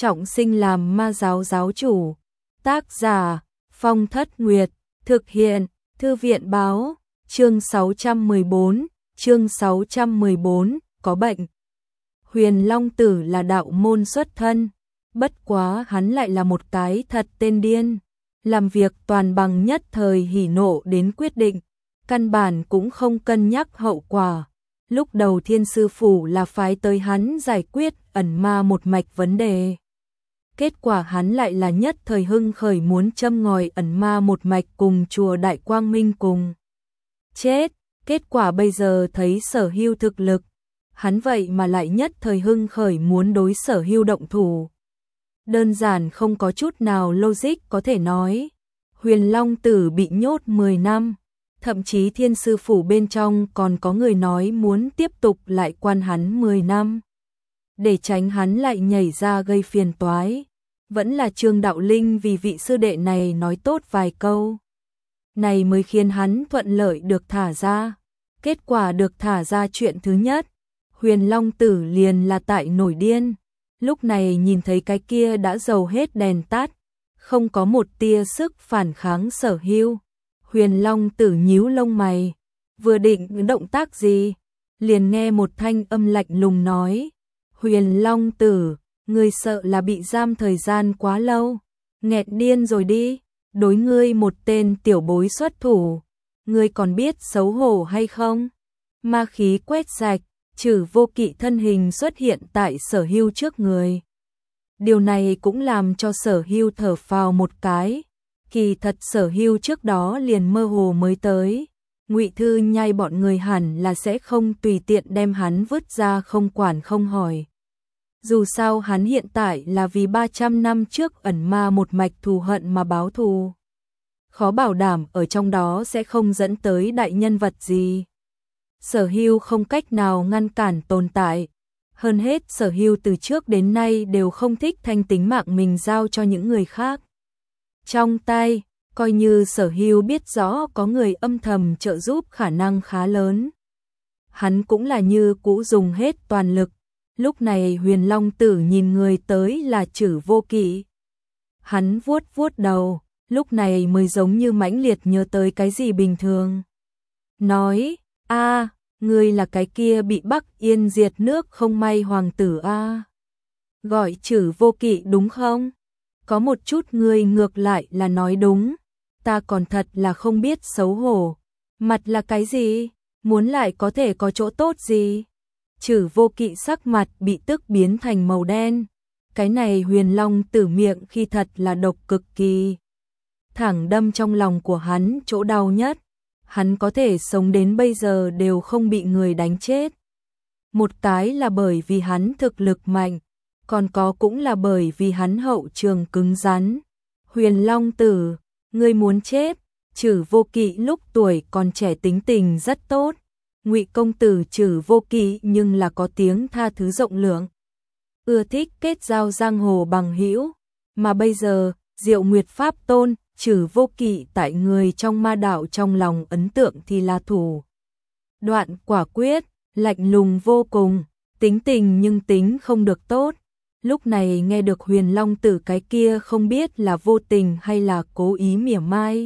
trọng sinh làm ma giáo giáo chủ. Tác giả Phong Thất Nguyệt, thực hiện Thư viện báo, chương 614, có bệnh. Huyền Long Tử là đạo môn xuất thân, bất quá hắn lại là một cái thật tên điên, làm việc toàn bằng nhất thời hỉ nộ đến quyết định, căn bản cũng không cân nhắc hậu quả. Lúc đầu Thiên Sư Phủ là phái tới hắn giải quyết ẩn ma một mạch vấn đề. Kết quả hắn lại là nhất thời hưng khởi muốn châm ngòi ẩn ma một mạch cùng chùa Đại Quang Minh cùng chết. Kết quả bây giờ thấy Sở Hưu thực lực, hắn vậy mà lại nhất thời hưng khởi muốn đối Sở Hưu động thủ. Đơn giản không có chút nào logic có thể nói. Huyền Long Tử bị nhốt 10 năm, thậm chí Thiên Sư Phủ bên trong còn có người nói muốn tiếp tục lại quan hắn 10 năm. Để tránh hắn lại nhảy ra gây phiền toái, vẫn là Trương Đạo Linh vì vị sư đệ này nói tốt vài câu. Này mới khiến hắn thuận lợi được thả ra. Kết quả được thả ra chuyện thứ nhất, Huyền Long Tử liền là tại nổi điên. Lúc này nhìn thấy cái kia đã dầu hết đèn tắt, không có một tia sức phản kháng Sở Hưu. Huyền Long Tử nhíu lông mày, vừa định động tác gì, liền nghe một thanh âm lạnh lùng nói: Huyền Long Tử, ngươi sợ là bị giam thời gian quá lâu, nghẹt điên rồi đi, đối ngươi một tên tiểu bối xuất thủ, ngươi còn biết xấu hổ hay không? Ma khí quét sạch, Trử Vô Kỵ thân hình xuất hiện tại Sở Hưu trước người. Điều này cũng làm cho Sở Hưu thở phào một cái, kỳ thật Sở Hưu trước đó liền mơ hồ mới tới. Ngụy Thư Nhai bọn người hẳn là sẽ không tùy tiện đem hắn vứt ra không quản không hỏi. Dù sao hắn hiện tại là vì 300 năm trước ẩn ma một mạch thù hận mà báo thù. Khó bảo đảm ở trong đó sẽ không dẫn tới đại nhân vật gì. Sở Hưu không cách nào ngăn cản tồn tại. Hơn hết Sở Hưu từ trước đến nay đều không thích thanh tính mạng mình giao cho những người khác trong tay, coi như Sở Hưu biết rõ có người âm thầm trợ giúp khả năng khá lớn. Hắn cũng là như cũ dùng hết toàn lực. Lúc này Huyền Long Tử nhìn người tới là Trử Vô Kỵ. Hắn vuốt vuốt đầu, lúc này mới giống như mãnh liệt nhớ tới cái gì bình thường. Nói, ngươi là cái kia bị Bắc Yên diệt nước không may hoàng tử Gọi Trử Vô Kỵ đúng không? Có một chút ngươi ngược lại là nói đúng, ta còn thật là không biết xấu hổ. Mặt là cái gì? Muốn lại có thể có chỗ tốt gì? Trử Vô Kỵ sắc mặt bị tức biến thành màu đen. Cái này Huyền Long Tử miệng khi thật là độc cực kỳ. Thẳng đâm trong lòng của hắn chỗ đau nhất. Hắn có thể sống đến bây giờ đều không bị người đánh chết. Một cái là bởi vì hắn thực lực mạnh, còn có cũng là bởi vì hắn hậu trường cứng rắn. Huyền Long Tử, ngươi muốn chết? Trử Vô Kỵ lúc tuổi còn trẻ tính tình rất tốt. Ngụy công tử Trử Vô Kỵ nhưng là có tiếng tha thứ rộng lượng, ưa thích kết giao giang hồ bằng hữu, mà bây giờ Diệu Nguyệt Pháp Tôn, Trử Vô Kỵ tại người trong ma đạo trong lòng ấn tượng thì là thủ đoạn quả quyết, lạnh lùng vô cùng, tính tình nhưng tính không được tốt. Lúc này nghe được Huyền Long Tử cái kia không biết là vô tình hay là cố ý mỉa mai,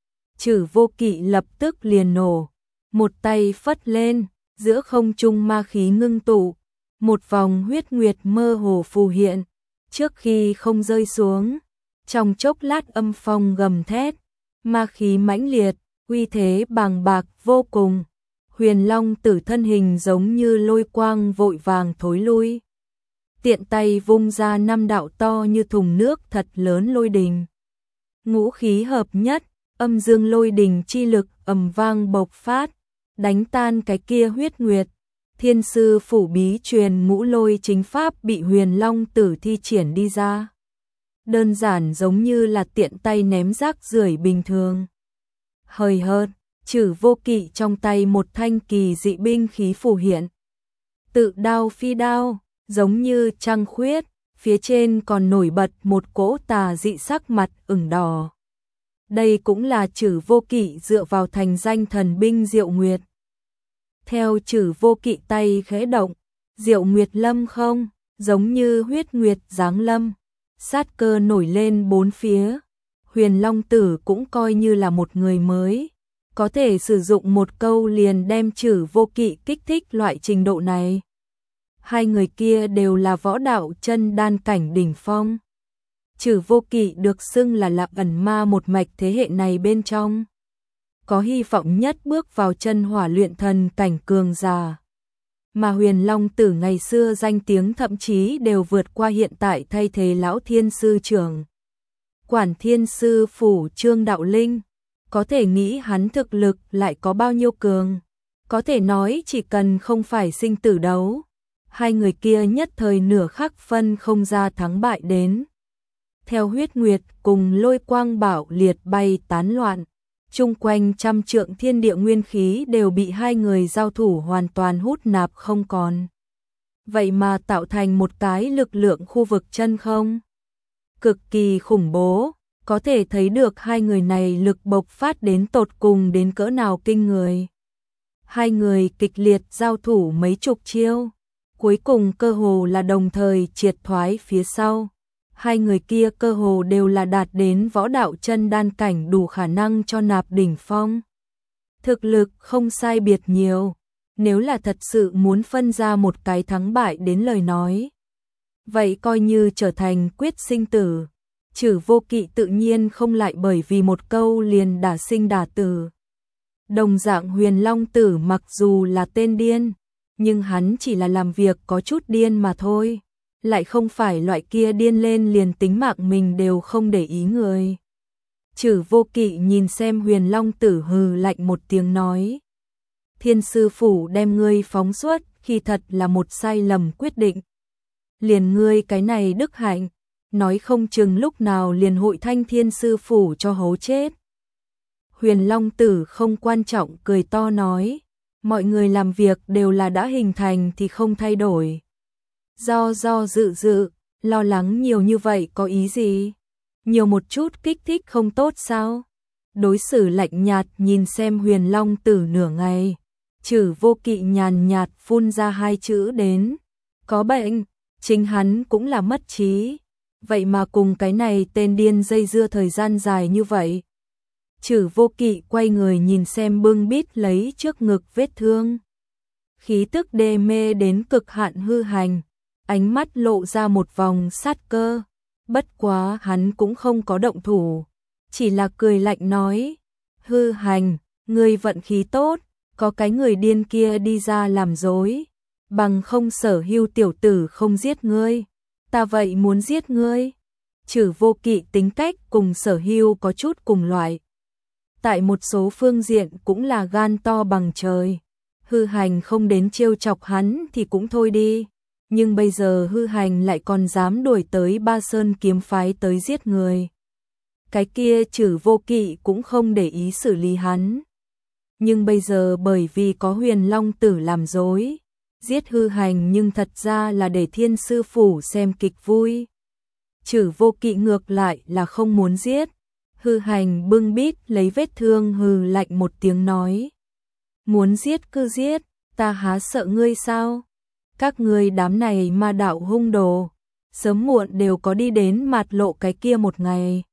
Trử Vô Kỵ lập tức liền nổ. Một tay phất lên, giữa không trung ma khí ngưng tụ, một vòng huyết nguyệt mơ hồ phù hiện, trước khi không rơi xuống, trong chốc lát âm phong gầm thét, ma khí mãnh liệt, uy thế bàng bạc vô cùng. Huyền Long Tử thân hình giống như lôi quang vội vàng thối lui, tiện tay vung ra 5 đạo to như thùng nước thật lớn lôi đình. Ngũ khí hợp nhất, âm dương lôi đình chi lực ầm vang bộc phát, đánh tan cái kia huyết nguyệt. Thiên Sư Phủ bí truyền ngũ lôi chính pháp bị Huyền Long Tử thi triển đi ra. Đơn giản giống như là tiện tay ném rác rưởi bình thường. Hời hợt, Trử Vô Kỵ trong tay một thanh kỳ dị binh khí phù hiện. Tự đao phi đao, giống như trăng khuyết, phía trên còn nổi bật một cỗ tà dị sắc mặt ửng đỏ. Đây cũng là Trử Vô Kỵ dựa vào thành danh thần binh Diệu Nguyệt. Theo Trử Vô Kỵ tay khẽ động, Diệu Nguyệt lâm không, giống như huyết nguyệt giáng lâm, sát cơ nổi lên bốn phía. Huyền Long Tử cũng coi như là một người mới, có thể sử dụng một câu liền đem Trử Vô Kỵ kích thích loại trình độ này. Hai người kia đều là võ đạo chân đan cảnh đỉnh phong. Trử Vô Kỵ được xưng là Lạc Ẩn Ma một mạch thế hệ này bên trong, có hy vọng nhất bước vào chân hỏa luyện thần cảnh cường giả. Mà Huyền Long Tử ngày xưa danh tiếng thậm chí đều vượt qua hiện tại, thay thế lão thiên sư trưởng quản thiên sư phủ Trương Đạo Linh. Có thể nghĩ hắn thực lực lại có bao nhiêu cường. Có thể nói chỉ cần không phải sinh tử đấu, hai người kia nhất thời nửa khắc phân không ra thắng bại đến. Theo huyết nguyệt cùng lôi quang bảo liệt bay tán loạn, chung quanh trăm trượng thiên địa nguyên khí đều bị hai người giao thủ hoàn toàn hút nạp không còn. Vậy mà tạo thành một cái lực lượng khu vực chân không cực kỳ khủng bố, có thể thấy được hai người này lực bộc phát đến tột cùng đến cỡ nào kinh người. Hai người kịch liệt giao thủ mấy chục chiêu, cuối cùng cơ hồ là đồng thời triệt thoái phía sau. Hai người kia cơ hồ đều là đạt đến võ đạo chân đan cảnh, đủ khả năng cho nạp đỉnh phong. Thực lực không sai biệt nhiều, nếu là thật sự muốn phân ra một cái thắng bại đến lời nói, vậy coi như trở thành quyết sinh tử. Trử Vô Kỵ tự nhiên không lại bởi vì một câu liền đả sinh đả tử. Đồng dạng Huyền Long Tử mặc dù là tên điên, nhưng hắn chỉ là làm việc có chút điên mà thôi, lại không phải loại kia điên lên liền tính mạng mình đều không để ý người. Trử Vô Kỵ nhìn xem Huyền Long Tử hừ lạnh một tiếng nói: Thiên sư phủ đem ngươi phóng xuất khi thật là một sai lầm quyết định. Liền ngươi cái này đức hạnh, nói không chừng lúc nào liền hội thanh thiên sư phủ cho hố chết. Huyền Long Tử không quan trọng cười to nói: mọi người làm việc đều là đã hình thành thì không thay đổi. Do dự, lo lắng nhiều như vậy có ý gì? Nhiều một chút kích thích không tốt sao? Đối xử lạnh nhạt nhìn xem Huyền Long Tử nửa ngày, Trử Vô Kỵ nhàn nhạt phun ra hai chữ đến: có bệnh. Chính hắn cũng là mất trí, vậy mà cùng cái này tên điên dây dưa thời gian dài như vậy. Trử Vô Kỵ quay người nhìn xem bưng bít lấy trước ngực vết thương, khí tức đê mê đến cực hạn Hư Hành, ánh mắt lộ ra một vòng sát cơ. Bất quá hắn cũng không có động thủ, chỉ là cười lạnh nói: Hư Hành, ngươi vận khí tốt, có cái người điên kia đi ra làm dối, bằng không Sở Hưu tiểu tử không giết ngươi, ta vậy muốn giết ngươi. Trử Vô Kỵ tính cách cùng Sở Hưu có chút cùng loại, tại một số phương diện cũng là gan to bằng trời. Hư Hành không đến trêu chọc hắn thì cũng thôi đi, nhưng bây giờ Hư Hành lại còn dám đuổi tới Ba Sơn kiếm phái tới giết người. Cái kia Trử Vô Kỵ cũng không để ý xử lý hắn, nhưng bây giờ bởi vì có Huyền Long Tử làm dối, giết Hư Hành nhưng thật ra là để thiên sư phủ xem kịch vui. Trử Vô Kỵ ngược lại là không muốn giết. Hư Hành bưng bít lấy vết thương hừ lạnh một tiếng nói: muốn giết cứ giết, ta há sợ ngươi sao? Các ngươi đám này ma đạo hung đồ, sớm muộn đều có đi đến mạt lộ cái kia một ngày.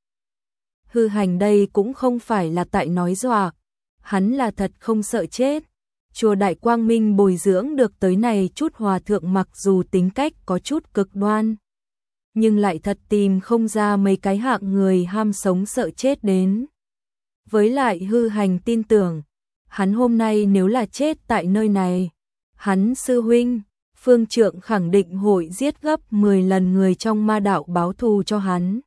Hư Hành đây cũng không phải là tại nói dọa, hắn là thật không sợ chết. Chùa Đại Quang Minh bồi dưỡng được tới này chút hòa thượng mặc dù tính cách có chút cực đoan, nhưng lại thật tìm không ra mấy cái hạng người ham sống sợ chết đến. Với lại Hư Hành tin tưởng, hắn hôm nay nếu là chết tại nơi này, hắn sư huynh, Phương Trượng khẳng định hội giết gấp 10 lần người trong ma đạo báo thù cho hắn.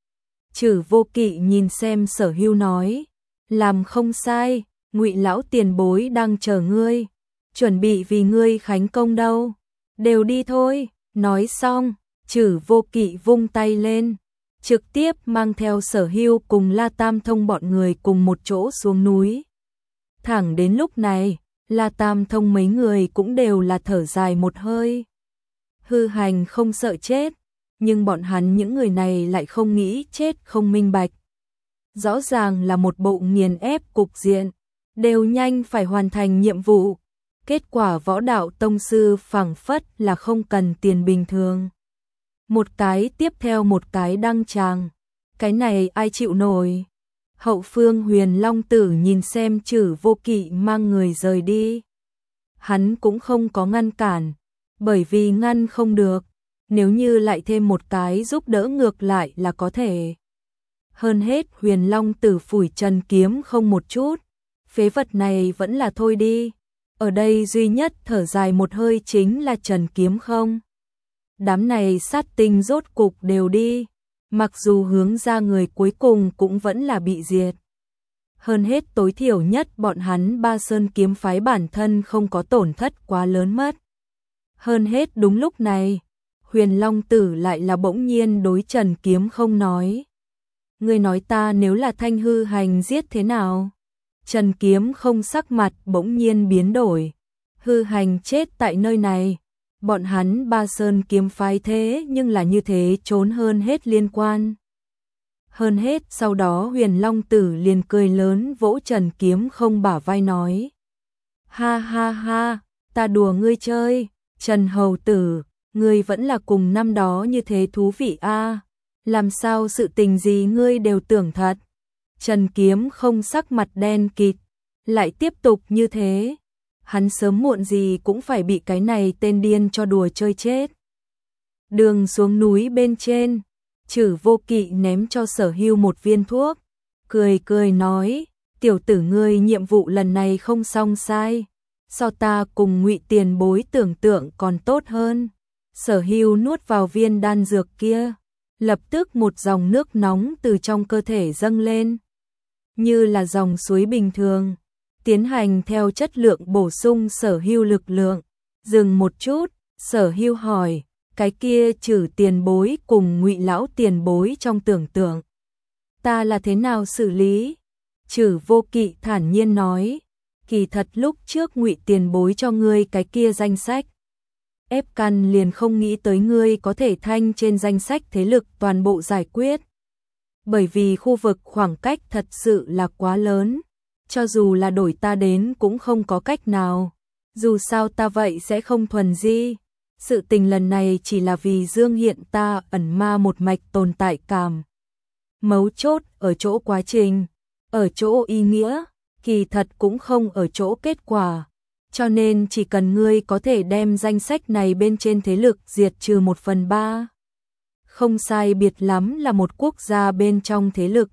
Trử Vô Kỵ nhìn xem Sở Hưu nói: làm không sai, Ngụy lão tiền bối đang chờ ngươi, chuẩn bị vì ngươi khánh công đâu, đều đi thôi. Nói xong, Trử Vô Kỵ vung tay lên, trực tiếp mang theo Sở Hưu cùng La Tam Thông bọn người cùng một chỗ xuống núi. Thẳng đến lúc này, La Tam Thông mấy người cũng đều là thở dài một hơi. Hư Hành không sợ chết, nhưng bọn hắn những người này lại không nghĩ chết không minh bạch. Rõ ràng là một bộ nghiền ép cục diện, đều nhanh phải hoàn thành nhiệm vụ. Kết quả võ đạo tông sư phảng phất là không cần tiền bình thường. Một cái tiếp theo một cái đăng tràng. Cái này ai chịu nổi? Hậu phương Huyền Long Tử nhìn xem Trử Vô Kỵ mang người rời đi. Hắn cũng không có ngăn cản, bởi vì ngăn không được, nếu như lại thêm một cái giúp đỡ ngược lại là có thể. Hơn hết Huyền Long Tử phủi Trần Kiếm Không một chút, phế vật này vẫn là thôi đi. Ở đây duy nhất thở dài một hơi chính là Trần Kiếm Không. Đám này sát tinh rốt cục đều đi, mặc dù hướng ra người cuối cùng cũng vẫn là bị diệt. Hơn hết tối thiểu nhất bọn hắn Ba Sơn kiếm phái bản thân không có tổn thất quá lớn mất. Hơn hết đúng lúc này, Huyền Long Tử lại là bỗng nhiên đối Trần Kiếm Không nói. Ngươi nói ta nếu là Thanh Hư Hành giết thế nào? Trần Kiếm Không sắc mặt bỗng nhiên biến đổi. Hư Hành chết tại nơi này, bọn hắn Ba Sơn kiếm phái thế nhưng là như thế trốn hơn hết liên quan. Hơn hết sau đó Huyền Long Tử liền cười lớn vỗ Trần Kiếm Không bả vai nói. Ha ha ha, ta đùa ngươi chơi, Trần Hầu Tử, ngươi vẫn là cùng năm đó như thế thú vị a. Làm sao sự tình gì ngươi đều tưởng thật. Trần Kiếm Không sắc mặt đen kịt, lại tiếp tục như thế. Hắn sớm muộn gì cũng phải bị cái này tên điên cho đùa chơi chết. Đường xuống núi bên trên, Trử Vô Kỵ ném cho Sở Hưu một viên thuốc, cười cười nói, tiểu tử ngươi nhiệm vụ lần này không xong sai, so ta cùng Ngụy tiền bối tưởng tượng còn tốt hơn. Sở Hưu nuốt vào viên đan dược kia, lập tức một dòng nước nóng từ trong cơ thể dâng lên, như là dòng suối bình thường, tiến hành theo chất lượng bổ sung Sở Hưu lực lượng. Dừng một chút, Sở Hưu hỏi, cái kia Trử tiền bối cùng Ngụy lão tiền bối trong tưởng tượng, ta là thế nào xử lý? Trử Vô Kỵ thản nhiên nói, kỳ thật lúc trước Ngụy tiền bối cho ngươi cái kia danh sách, ép căn liền không nghĩ tới ngươi có thể thanh trên danh sách thế lực toàn bộ giải quyết. Bởi vì khu vực khoảng cách thật sự là quá lớn, cho dù là đổi ta đến cũng không có cách nào. Dù sao ta vậy sẽ không thuần di. Sự tình lần này chỉ là vì dương hiện ta ẩn ma một mạch tồn tại cảm. Mấu chốt ở chỗ quá trình, ở chỗ ý nghĩa, kỳ thật cũng không ở chỗ kết quả. Cho nên chỉ cần ngươi có thể đem danh sách này bên trên thế lực diệt trừ 1/3. Không sai biệt lắm là một quốc gia bên trong thế lực.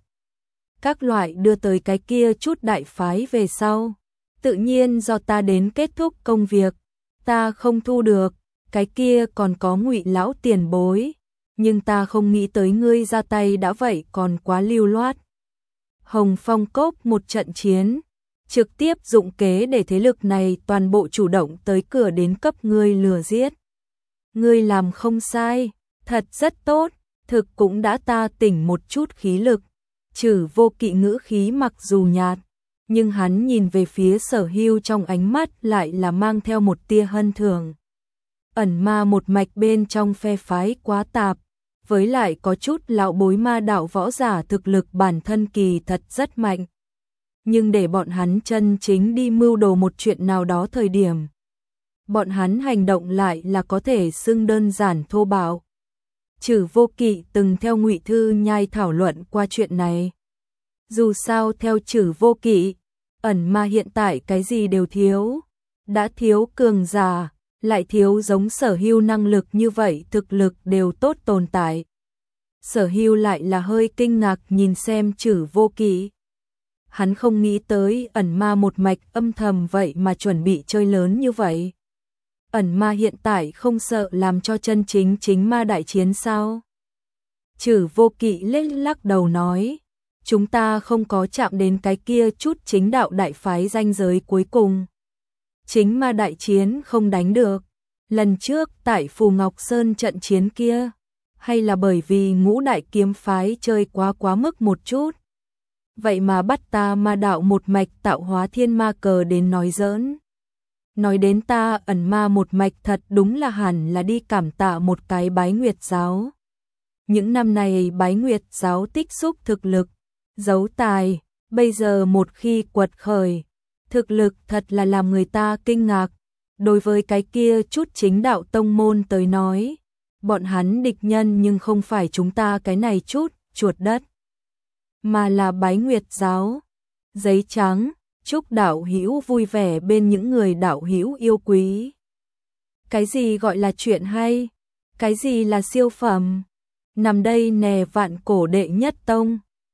Các loại đưa tới cái kia chút đại phái về sau. Tự nhiên do ta đến kết thúc công việc, ta không thu được, cái kia còn có Ngụy lão tiền bối. Nhưng ta không nghĩ tới ngươi ra tay đã vậy còn quá lưu loát. Hồng Phong Cốc một trận chiến, trực tiếp dụng kế để thế lực này toàn bộ chủ động tới cửa đến cấp ngươi lừa giết. Ngươi làm không sai, thật rất tốt, thực cũng đã ta tỉnh một chút khí lực. Trử Vô Kỵ ngữ khí mặc dù nhạt, nhưng hắn nhìn về phía Sở Hưu trong ánh mắt lại là mang theo một tia hân thường. Ẩn ma một mạch bên trong phe phái quá tạp, với lại có chút lão bối ma đạo võ giả thực lực bản thân kỳ thật rất mạnh. Nhưng để bọn hắn chân chính đi mưu đồ một chuyện nào đó thời điểm, bọn hắn hành động lại là có thể xưng đơn giản thô bạo. Trử Vô Kỵ từng theo Ngụy Thư Nhai thảo luận qua chuyện này. Dù sao theo Trử Vô Kỵ, ẩn ma hiện tại cái gì đều thiếu, đã thiếu cường giả, lại thiếu giống Sở Hưu năng lực như vậy thực lực đều tốt tồn tại. Sở Hưu lại là hơi kinh ngạc nhìn xem Trử Vô Kỵ. Hắn không nghĩ tới ẩn ma một mạch âm thầm vậy mà chuẩn bị chơi lớn như vậy. Ẩn ma hiện tại không sợ làm cho chân chính ma đại chiến sao? Trử Vô Kỵ lắc đầu nói, chúng ta không có chạm đến cái kia chút chính đạo đại phái ranh giới cuối cùng. Chính ma đại chiến không đánh được. Lần trước tại Phù Ngọc Sơn trận chiến kia, hay là bởi vì Ngũ đại kiếm phái chơi quá mức một chút. Vậy mà bắt ta ma đạo một mạch tạo hóa thiên ma cờ đến nói giỡn. Nói đến ta ẩn ma một mạch thật đúng là hẳn là đi cảm tạ một cái Bái Nguyệt giáo. Những năm này Bái Nguyệt giáo tích xúc thực lực, giấu tài, bây giờ một khi quật khởi, thực lực thật là làm người ta kinh ngạc. Đối với cái kia chút chính đạo tông môn tới nói, bọn hắn địch nhân nhưng không phải chúng ta cái này chút chuột đất, mà là Bái Nguyệt giáo. Giấy trắng, chúc đạo hữu vui vẻ bên những người đạo hữu yêu quý. Cái gì gọi là chuyện hay? Cái gì là siêu phẩm? Nằm đây nè vạn cổ đệ nhất tông.